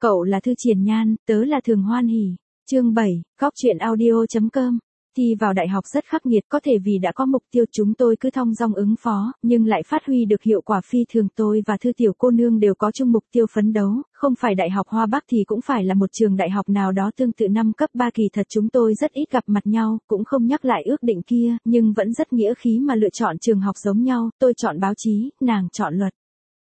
Cậu là Thư Triển Nhan, tớ là Thường Hoan Hỉ. Chương 7, Góc truyện audio.com. Thi vào đại học rất khắc nghiệt, có thể vì đã có mục tiêu chúng tôi cứ thong dong ứng phó, nhưng lại phát huy được hiệu quả phi thường. Tôi và Thư tiểu cô nương đều có chung mục tiêu phấn đấu, không phải Đại học Hoa Bắc thì cũng phải là một trường đại học nào đó tương tự năm cấp 3. Kỳ thật chúng tôi rất ít gặp mặt nhau, cũng không nhắc lại ước định kia, nhưng vẫn rất nghĩa khí mà lựa chọn trường học giống nhau. Tôi chọn báo chí, nàng chọn luật.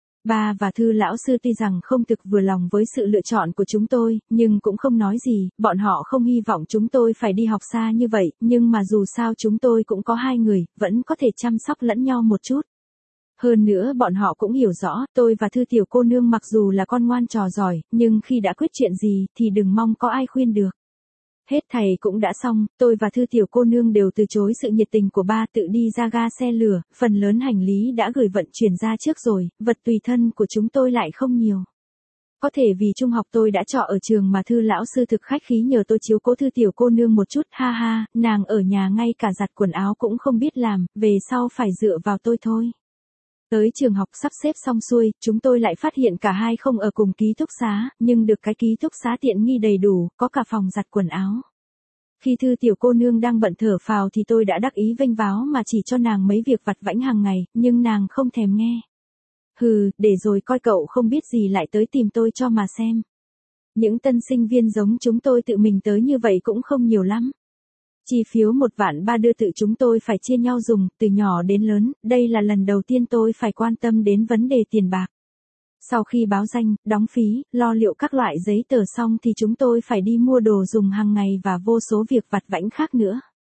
Ba và Thư lão sư tuy rằng không thực vừa lòng với sự lựa chọn của chúng tôi, nhưng cũng không nói gì, bọn họ không hy vọng chúng tôi phải đi học xa như vậy, nhưng mà dù sao chúng tôi cũng có hai người, vẫn có thể chăm sóc lẫn nhau một chút. Hơn nữa bọn họ cũng hiểu rõ, tôi và Thư tiểu cô nương mặc dù là con ngoan trò giỏi, nhưng khi đã quyết chuyện gì thì đừng mong có ai khuyên được. Hết thầy cũng đã xong, tôi và Thư tiểu cô nương đều từ chối sự nhiệt tình của ba, tự đi ra ga xe lửa, phần lớn hành lý đã gửi vận chuyển ra trước rồi, vật tùy thân của chúng tôi lại không nhiều. Có thể vì trung học tôi đã trọ ở trường mà Thư lão sư thực khách khí nhờ tôi chiếu cố Thư tiểu cô nương một chút, ha ha, nàng ở nhà ngay cả giặt quần áo cũng không biết làm, về sau phải dựa vào tôi thôi. Tới trường học sắp xếp xong xuôi, chúng tôi lại phát hiện cả hai không ở cùng ký túc xá, nhưng được cái ký túc xá tiện nghi đầy đủ, có cả phòng giặt quần áo. Khi Thư tiểu cô nương đang bận thở phào thì tôi đã đắc ý vênh váo mà chỉ cho nàng mấy việc vặt vãnh hàng ngày, nhưng nàng không thèm nghe. Hừ, để rồi coi cậu không biết gì lại tới tìm tôi cho mà xem. Những tân sinh viên giống chúng tôi tự mình tới như vậy cũng không nhiều lắm. Chi phiếu 1.300.000 đưa tự chúng tôi phải chia nhau dùng, từ nhỏ đến lớn, đây là lần đầu tiên tôi phải quan tâm đến vấn đề tiền bạc. Sau khi báo danh, đóng phí, lo liệu các loại giấy tờ xong thì chúng tôi phải đi mua đồ dùng hàng ngày và vô số việc vặt vãnh khác nữa.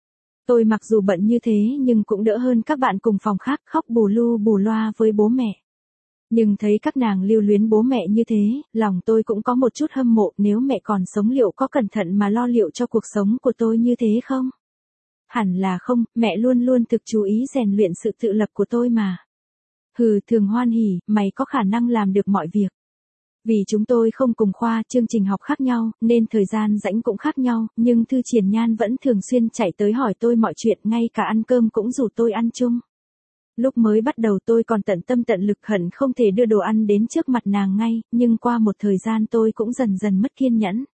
Tôi mặc dù bận như thế nhưng cũng đỡ hơn các bạn cùng phòng khác khóc bù lu bù loa với bố mẹ. Nhưng thấy các nàng lưu luyến bố mẹ như thế, lòng tôi cũng có một chút hâm mộ, nếu mẹ còn sống liệu có cẩn thận mà lo liệu cho cuộc sống của tôi như thế không? Hẳn là không, mẹ luôn luôn thực chú ý rèn luyện sự tự lập của tôi mà. Hừ, Thường Hoan Hỉ, mày có khả năng làm được mọi việc. Vì chúng tôi không cùng khoa, chương trình học khác nhau, nên thời gian rảnh cũng khác nhau, nhưng Thư Triển Nhan vẫn thường xuyên chạy tới hỏi tôi mọi chuyện, ngay cả ăn cơm cũng rủ tôi ăn chung. Lúc mới bắt đầu tôi còn tận tâm tận lực hận không thể đưa đồ ăn đến trước mặt nàng ngay, nhưng qua một thời gian tôi cũng dần dần mất kiên nhẫn.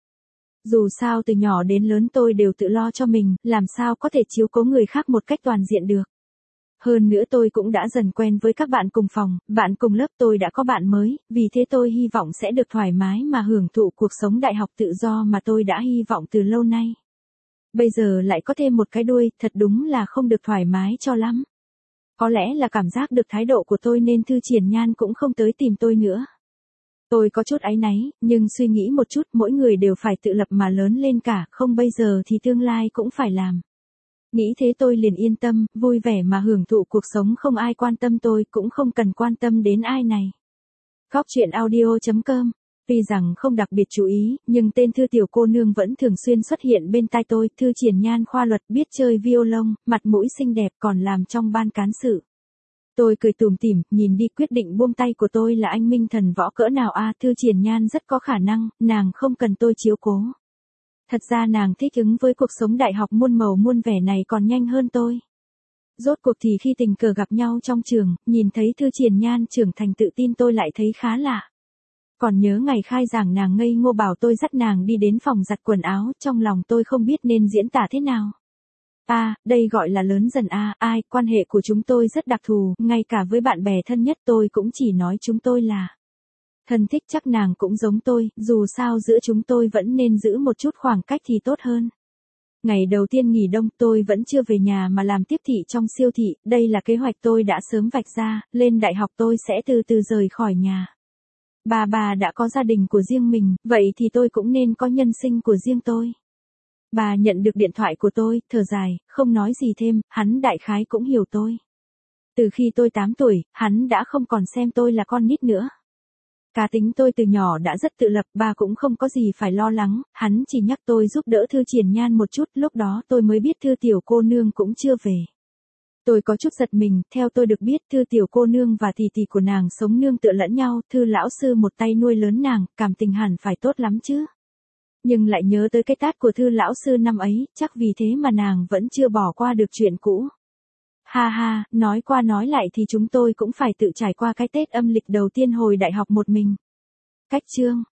Dù sao từ nhỏ đến lớn tôi đều tự lo cho mình, làm sao có thể chiếu cố người khác một cách toàn diện được. Hơn nữa tôi cũng đã dần quen với các bạn cùng phòng, bạn cùng lớp, tôi đã có bạn mới, vì thế tôi hy vọng sẽ được thoải mái mà hưởng thụ cuộc sống đại học tự do mà tôi đã hy vọng từ lâu nay. Bây giờ lại có thêm một cái đuôi, thật đúng là không được thoải mái cho lắm. Có lẽ là cảm giác được thái độ của tôi nên Thư Triển Nhan cũng không tới tìm tôi nữa. Tôi có chút áy náy, nhưng suy nghĩ một chút, mỗi người đều phải tự lập mà lớn lên cả, không bây giờ thì tương lai cũng phải làm. Nghĩ thế tôi liền yên tâm, vui vẻ mà hưởng thụ cuộc sống, không ai quan tâm tôi, cũng không cần quan tâm đến ai này. Góc truyện audio.com. Tuy rằng không đặc biệt chú ý, nhưng tên Thư tiểu cô nương vẫn thường xuyên xuất hiện bên tai tôi. Thư Triển Nhan khoa luật, biết chơi violon, mặt mũi xinh đẹp, còn làm trong ban cán sự. Tôi cười tủm tỉm, nhìn đi, quyết định buông tay của tôi là anh minh thần võ cỡ nào a. Thư Triển Nhan rất có khả năng, nàng không cần tôi chiếu cố. Thật ra nàng thích ứng với cuộc sống đại học muôn màu muôn vẻ này còn nhanh hơn tôi. Rốt cuộc thì khi tình cờ gặp nhau trong trường, nhìn thấy Thư Triển Nhan trưởng thành tự tin, tôi lại thấy khá lạ. Còn nhớ ngày khai giảng nàng ngây ngô bảo tôi dắt nàng đi đến phòng giặt quần áo, trong lòng tôi không biết nên diễn tả thế nào. Đây gọi là lớn dần ai, quan hệ của chúng tôi rất đặc thù, ngay cả với bạn bè thân nhất tôi cũng chỉ nói chúng tôi là thân thích, chắc nàng cũng giống tôi, dù sao giữa chúng tôi vẫn nên giữ một chút khoảng cách thì tốt hơn. Ngày đầu tiên nghỉ đông tôi vẫn chưa về nhà mà làm tiếp thị trong siêu thị, đây là kế hoạch tôi đã sớm vạch ra, lên đại học tôi sẽ từ từ rời khỏi nhà. Bà đã có gia đình của riêng mình, vậy thì tôi cũng nên có nhân sinh của riêng tôi. Bà nhận được điện thoại của tôi, thở dài, không nói gì thêm, hắn đại khái cũng hiểu tôi. Từ khi tôi 8 tuổi, hắn đã không còn xem tôi là con nít nữa. Cá tính tôi từ nhỏ đã rất tự lập, bà cũng không có gì phải lo lắng, hắn chỉ nhắc tôi giúp đỡ Thư Triển Nhan một chút, lúc đó tôi mới biết Thư tiểu cô nương cũng chưa về. Tôi có chút giật mình, theo tôi được biết Thư tiểu cô nương và tỷ tỷ của nàng sống nương tựa lẫn nhau, Thư lão sư một tay nuôi lớn nàng, cảm tình hẳn phải tốt lắm chứ. Nhưng lại nhớ tới cái tát của Thư lão sư năm ấy, chắc vì thế mà nàng vẫn chưa bỏ qua được chuyện cũ. Ha ha, nói qua nói lại thì chúng tôi cũng phải tự trải qua cái Tết âm lịch đầu tiên hồi đại học một mình. Cách chương